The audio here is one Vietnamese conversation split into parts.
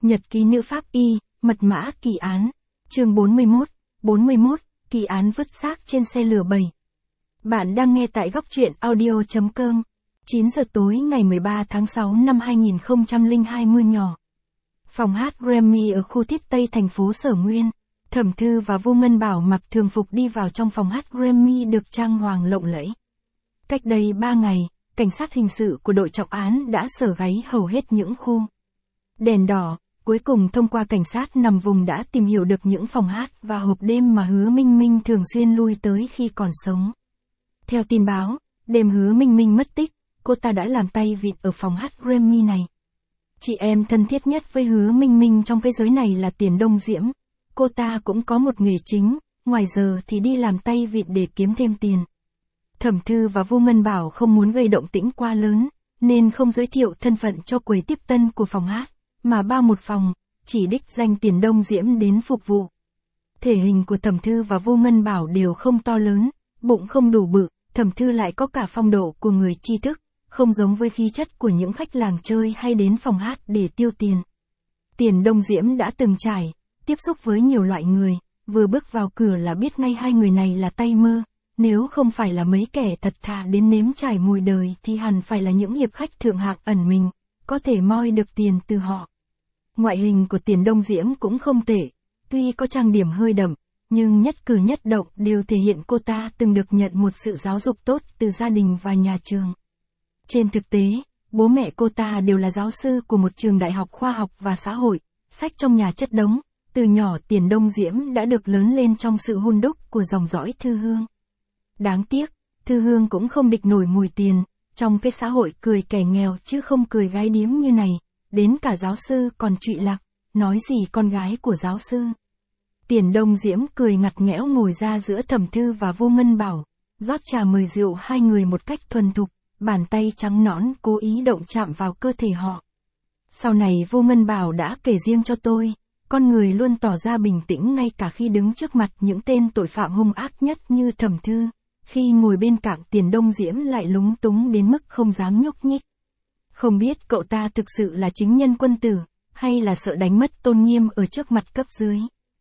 Nhật ký nữ pháp y, mật mã kỳ án. Chương 41, kỳ án vứt xác trên xe lửa 7. Bạn đang nghe tại góc truyện audio.com. 9 giờ tối ngày 13 tháng 6 năm 2002 mưa nhỏ. Phòng hát Grammy ở khu Thiết Tây thành phố Sở Nguyên. Thẩm Thư và Vô Ngân Bảo mặc thường phục đi vào trong phòng hát Grammy được trang hoàng lộng lẫy. Cách đây 3 ngày, cảnh sát hình sự của đội trọng án đã sờ gáy hầu hết những khu đèn đỏ. Cuối cùng thông qua cảnh sát nằm vùng đã tìm hiểu được những phòng hát và hộp đêm mà Hứa Minh Minh thường xuyên lui tới khi còn sống. Theo tin báo, đêm Hứa Minh Minh mất tích, cô ta đã làm tay vịn ở phòng hát Grammy này. Chị em thân thiết nhất với Hứa Minh Minh trong cái giới này là Tiền Đông Diễm. Cô ta cũng có một nghề chính, ngoài giờ thì đi làm tay vịn để kiếm thêm tiền. Thẩm Thư và Vô Ngân Bảo không muốn gây động tĩnh quá lớn, nên không giới thiệu thân phận cho quầy tiếp tân của phòng hát, mà bao một phòng, chỉ đích danh Tiền Đông Diễm đến phục vụ. Thể hình của Thẩm Thư và Vô Ngân Bảo đều không to lớn, bụng không đủ bự, Thẩm Thư lại có cả phong độ của người tri thức, không giống với khí chất của những khách làng chơi hay đến phòng hát để tiêu tiền. Tiền Đông Diễm đã từng tiếp xúc với nhiều loại người, vừa bước vào cửa là biết ngay hai người này là tay mơ, nếu không phải là mấy kẻ thật thà đến nếm trải mùi đời thì hẳn phải là những hiệp khách thượng hạng ẩn mình, có thể moi được tiền từ họ. Ngoại hình của Tiền Đông Diễm cũng không tệ, tuy có trang điểm hơi đậm, nhưng nhất cử nhất động đều thể hiện cô ta từng được nhận một sự giáo dục tốt từ gia đình và nhà trường. Trên thực tế, bố mẹ cô ta đều là giáo sư của một trường đại học khoa học và xã hội, sách trong nhà chất đống, từ nhỏ Tiền Đông Diễm đã được lớn lên trong sự hun đúc của dòng dõi Thư Hương. Đáng tiếc, Thư Hương cũng không địch nổi mùi tiền, trong cái xã hội cười kẻ nghèo chứ không cười gái điếm như này, đến cả giáo sư còn trụy lạc, nói gì con gái của giáo sư. Tiền Đông Diễm cười ngặt nghẽo ngồi ra giữa Thẩm Thư và Vô Ngân Bảo, rót trà mời rượu hai người một cách thuần thục, bàn tay trắng nõn cố ý động chạm vào cơ thể họ. Sau này Vô Ngân Bảo đã kể riêng cho tôi, con người luôn tỏ ra bình tĩnh ngay cả khi đứng trước mặt những tên tội phạm hung ác nhất như Thẩm Thư, khi ngồi bên cạnh Tiền Đông Diễm lại lúng túng đến mức không dám nhúc nhích. Không biết cậu ta thực sự là chính nhân quân tử, hay là sợ đánh mất tôn nghiêm ở trước mặt cấp dưới.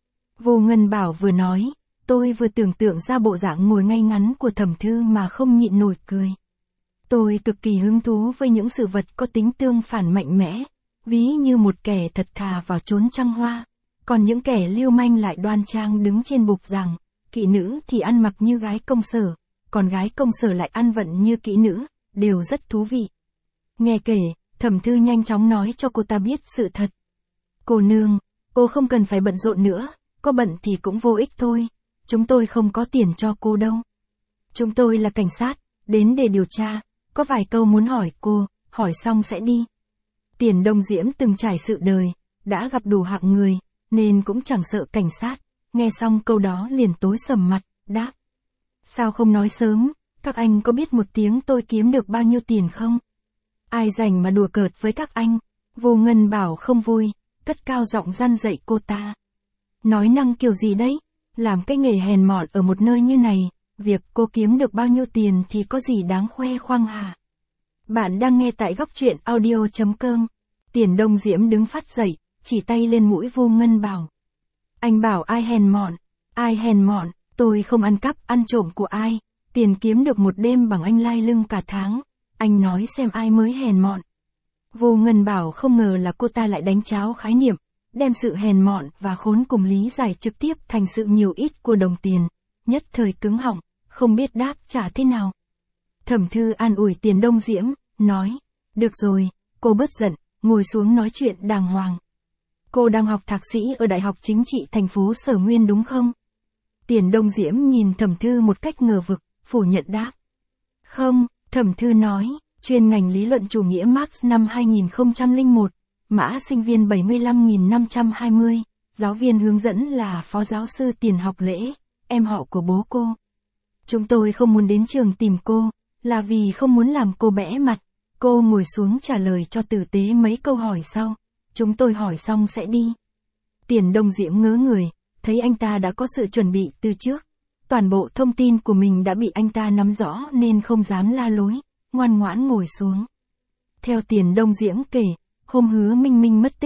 Vô Ngân Bảo vừa nói, tôi vừa tưởng tượng ra bộ dạng ngồi ngay ngắn của Thẩm Thư mà không nhịn nổi cười. Tôi cực kỳ hứng thú với những sự vật có tính tương phản mạnh mẽ, ví như một kẻ thật thà vào chốn trăng hoa, còn những kẻ lưu manh lại đoan trang đứng trên bục giảng, kỹ nữ thì ăn mặc như gái công sở, còn gái công sở lại ăn vận như kỹ nữ, đều rất thú vị. Nghe kể, Thẩm Thư nhanh chóng nói cho cô ta biết sự thật. Cô nương, cô không cần phải bận rộn nữa, có bận thì cũng vô ích thôi, chúng tôi không có tiền cho cô đâu. Chúng tôi là cảnh sát, đến để điều tra, có vài câu muốn hỏi cô, hỏi xong sẽ đi. Tiền Đông Diễm từng trải sự đời, đã gặp đủ hạng người, nên cũng chẳng sợ cảnh sát, nghe xong câu đó liền tối sầm mặt, đáp. Sao không nói sớm, các anh có biết một tiếng tôi kiếm được bao nhiêu tiền không? Ai rảnh mà đùa cợt với các anh? Vô Ngân Bảo không vui, cất cao giọng răn dạy cô ta. Nói năng kiểu gì đấy? Làm cái nghề hèn mọn ở một nơi như này, việc cô kiếm được bao nhiêu tiền thì có gì đáng khoe khoang hả? Bạn đang nghe tại góc truyện audio.com. Tiền Đông Diễm đứng phát dậy, chỉ tay lên mũi Vô Ngân Bảo. Anh bảo ai hèn mọn? Ai hèn mọn? Tôi không ăn cắp, ăn trộm của ai. Tiền kiếm được một đêm bằng anh lai lưng cả tháng. Anh nói xem ai mới hèn mọn. Vô Ngân Bảo không ngờ là cô ta lại đánh tráo khái niệm, đem sự hèn mọn và khốn cùng lý giải trực tiếp thành sự nhiều ít của đồng tiền. Nhất thời cứng họng, không biết đáp trả thế nào. Thẩm Thư an ủi Tiền Đông Diễm, nói, được rồi, cô bớt giận, ngồi xuống nói chuyện đàng hoàng. Cô đang học thạc sĩ ở Đại học Chính trị thành phố Sở Nguyên đúng không? Tiền Đông Diễm nhìn Thẩm Thư một cách ngờ vực, phủ nhận đáp. Không, Thẩm Thư nói, chuyên ngành lý luận chủ nghĩa Marx năm 2001, mã sinh viên 75.520, giáo viên hướng dẫn là phó giáo sư Tiền Học Lễ, em họ của bố cô. Chúng tôi không muốn đến trường tìm cô, là vì không muốn làm cô bẽ mặt. Cô ngồi xuống trả lời cho tử tế mấy câu hỏi sau. Chúng tôi hỏi xong sẽ đi. Tiền Đông Diễm ngớ người, thấy anh ta đã có sự chuẩn bị từ trước. Toàn bộ thông tin của mình đã bị anh ta nắm rõ nên không dám la lối, ngoan ngoãn ngồi xuống. Theo Tiền Đông Diễm kể, hôm Hứa Minh Minh mất tích,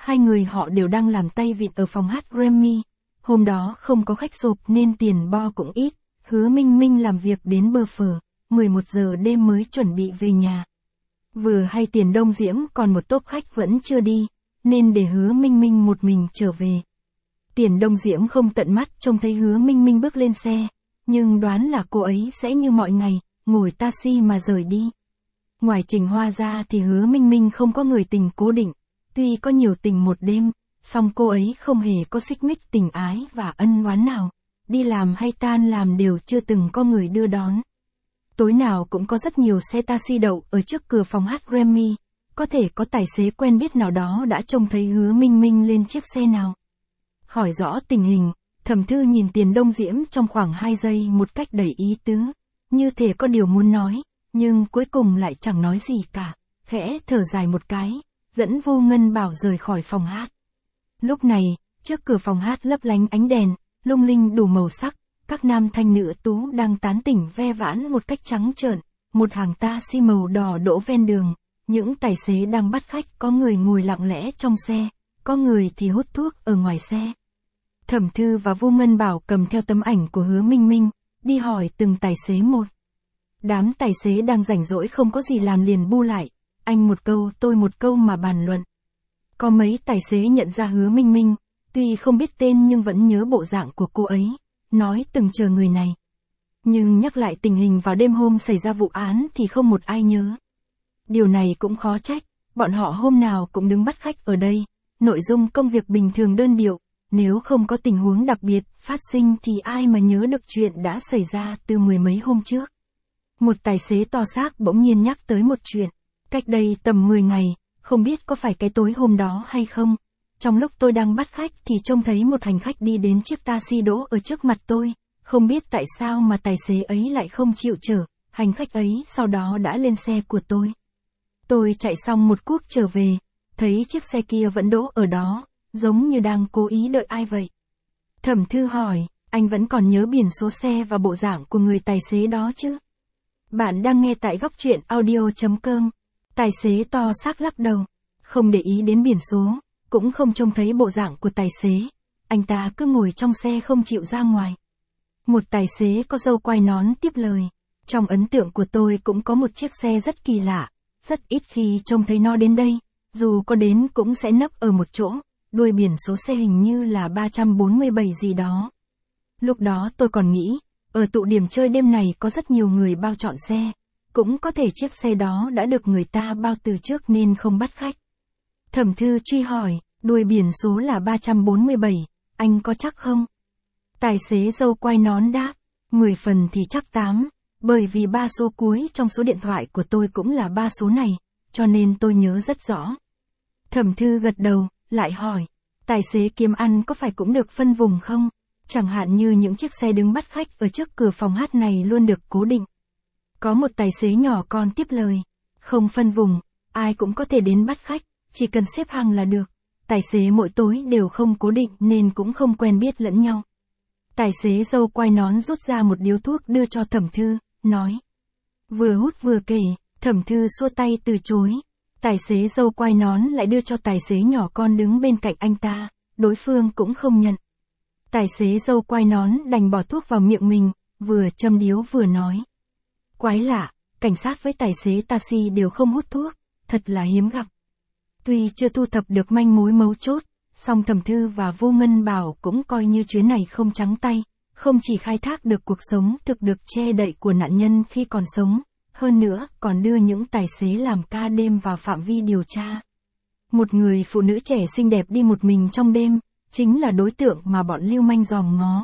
hai người họ đều đang làm tay vịn ở phòng hát Grammy. Hôm đó không có khách sộp nên tiền bo cũng ít, Hứa Minh Minh làm việc đến bơ phờ, 11 giờ đêm mới chuẩn bị về nhà. Vừa hay Tiền Đông Diễm còn một tốp khách vẫn chưa đi, nên để Hứa Minh Minh một mình trở về. Tiền Đông Diễm không tận mắt trông thấy Hứa Minh Minh bước lên xe, nhưng đoán là cô ấy sẽ như mọi ngày, ngồi taxi mà rời đi. Ngoài Trình Hoa ra thì Hứa Minh Minh không có người tình cố định, tuy có nhiều tình một đêm, song cô ấy không hề có xích mích tình ái và ân oán nào, đi làm hay tan làm đều chưa từng có người đưa đón. Tối nào cũng có rất nhiều xe taxi đậu ở trước cửa phòng hát Grammy, có thể có tài xế quen biết nào đó đã trông thấy Hứa Minh Minh lên chiếc xe nào. Hỏi rõ tình hình, Thẩm Thư nhìn Tiền Đông Diễm trong khoảng 2 giây một cách đầy ý tứ, như thể có điều muốn nói, nhưng cuối cùng lại chẳng nói gì cả, khẽ thở dài một cái, dẫn Vô Ngân Bảo rời khỏi phòng hát. Lúc này, trước cửa phòng hát lấp lánh ánh đèn, lung linh đủ màu sắc, các nam thanh nữ tú đang tán tỉnh ve vãn một cách trắng trợn, một hàng taxi màu đỏ đỗ ven đường, những tài xế đang bắt khách, có người ngồi lặng lẽ trong xe, có người thì hút thuốc ở ngoài xe. Thẩm Thư và Vô Ngân Bảo cầm theo tấm ảnh của Hứa Minh Minh, đi hỏi từng tài xế một. Đám tài xế đang rảnh rỗi không có gì làm liền bu lại, anh một câu tôi một câu mà bàn luận. Có mấy tài xế nhận ra Hứa Minh Minh, tuy không biết tên nhưng vẫn nhớ bộ dạng của cô ấy, nói từng chờ người này. Nhưng nhắc lại tình hình vào đêm hôm xảy ra vụ án thì không một ai nhớ. Điều này cũng khó trách, bọn họ hôm nào cũng đứng bắt khách ở đây, nội dung công việc bình thường đơn điệu, nếu không có tình huống đặc biệt phát sinh thì ai mà nhớ được chuyện đã xảy ra từ 10 mấy hôm trước. Một tài xế to xác bỗng nhiên nhắc tới một chuyện, cách đây tầm 10 ngày, không biết có phải cái tối hôm đó hay không. Trong lúc tôi đang bắt khách thì trông thấy một hành khách đi đến chiếc taxi đỗ ở trước mặt tôi, không biết tại sao mà tài xế ấy lại không chịu chở, hành khách ấy sau đó đã lên xe của tôi. Tôi chạy xong một cuốc trở về, thấy chiếc xe kia vẫn đỗ ở đó, giống như đang cố ý đợi ai vậy. Thẩm Thư hỏi, anh vẫn còn nhớ biển số xe và bộ dạng của người tài xế đó chứ? Bạn đang nghe tại Góc Truyện Audio.com. Tài xế to xác lắc đầu, không để ý đến biển số, cũng không trông thấy bộ dạng của tài xế, anh ta cứ ngồi trong xe không chịu ra ngoài. Một tài xế có râu quai nón tiếp lời, trong ấn tượng của tôi cũng có một chiếc xe rất kỳ lạ, rất ít khi trông thấy nó đến đây, dù có đến cũng sẽ nấp ở một chỗ, đuôi biển số xe hình như là 347 gì đó. Lúc đó tôi còn nghĩ, ở tụ điểm chơi đêm này có rất nhiều người bao chọn xe, cũng có thể chiếc xe đó đã được người ta bao từ trước nên không bắt khách. Thẩm Thư truy hỏi, đuôi biển số là 347, anh có chắc không? Tài xế râu quai nón đáp, 10 phần thì chắc 8, bởi vì 3 số cuối trong số điện thoại của tôi cũng là 3 số này, cho nên tôi nhớ rất rõ. Thẩm Thư gật đầu, lại hỏi, tài xế kiếm ăn có phải cũng được phân vùng không? Chẳng hạn như những chiếc xe đứng bắt khách ở trước cửa phòng hát này luôn được cố định. Có một tài xế nhỏ con tiếp lời, không phân vùng, ai cũng có thể đến bắt khách, chỉ cần xếp hàng là được. Tài xế mỗi tối đều không cố định nên cũng không quen biết lẫn nhau. Tài xế râu quai nón rút ra một điếu thuốc đưa cho Thẩm Thư, nói. Vừa hút vừa kể, Thẩm Thư xua tay từ chối. Tài xế râu quai nón lại đưa cho tài xế nhỏ con đứng bên cạnh anh ta, đối phương cũng không nhận. Tài xế râu quai nón đành bỏ thuốc vào miệng mình, vừa châm điếu vừa nói. Quái lạ, cảnh sát với tài xế taxi đều không hút thuốc, thật là hiếm gặp. Tuy chưa thu thập được manh mối mấu chốt, song Thẩm Thư và Vô Ngân Bảo cũng coi như chuyến này không trắng tay, không chỉ khai thác được cuộc sống thực được che đậy của nạn nhân khi còn sống, hơn nữa còn đưa những tài xế làm ca đêm vào phạm vi điều tra. Một người phụ nữ trẻ xinh đẹp đi một mình trong đêm, chính là đối tượng mà bọn lưu manh dòm ngó.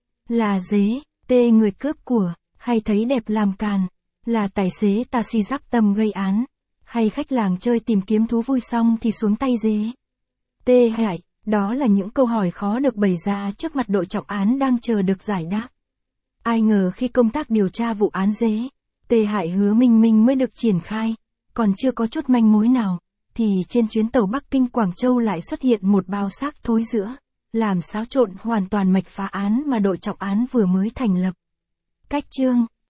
Là dế, tê người cướp của, hay thấy đẹp làm càn, là tài xế taxi giáp tâm gây án, hay khách làng chơi tìm kiếm thú vui xong thì xuống tay dế. Tê Hải, đó là những câu hỏi khó được bày ra trước mặt đội trọng án đang chờ được giải đáp. Ai ngờ khi công tác điều tra vụ án dế, Tê Hải Hứa Minh Minh mới được triển khai, còn chưa có chút manh mối nào, thì trên chuyến tàu Bắc Kinh Quảng Châu lại xuất hiện một bao xác thối rữa, làm xáo trộn hoàn toàn mạch phá án mà đội trọng án vừa mới thành lập. Cách chương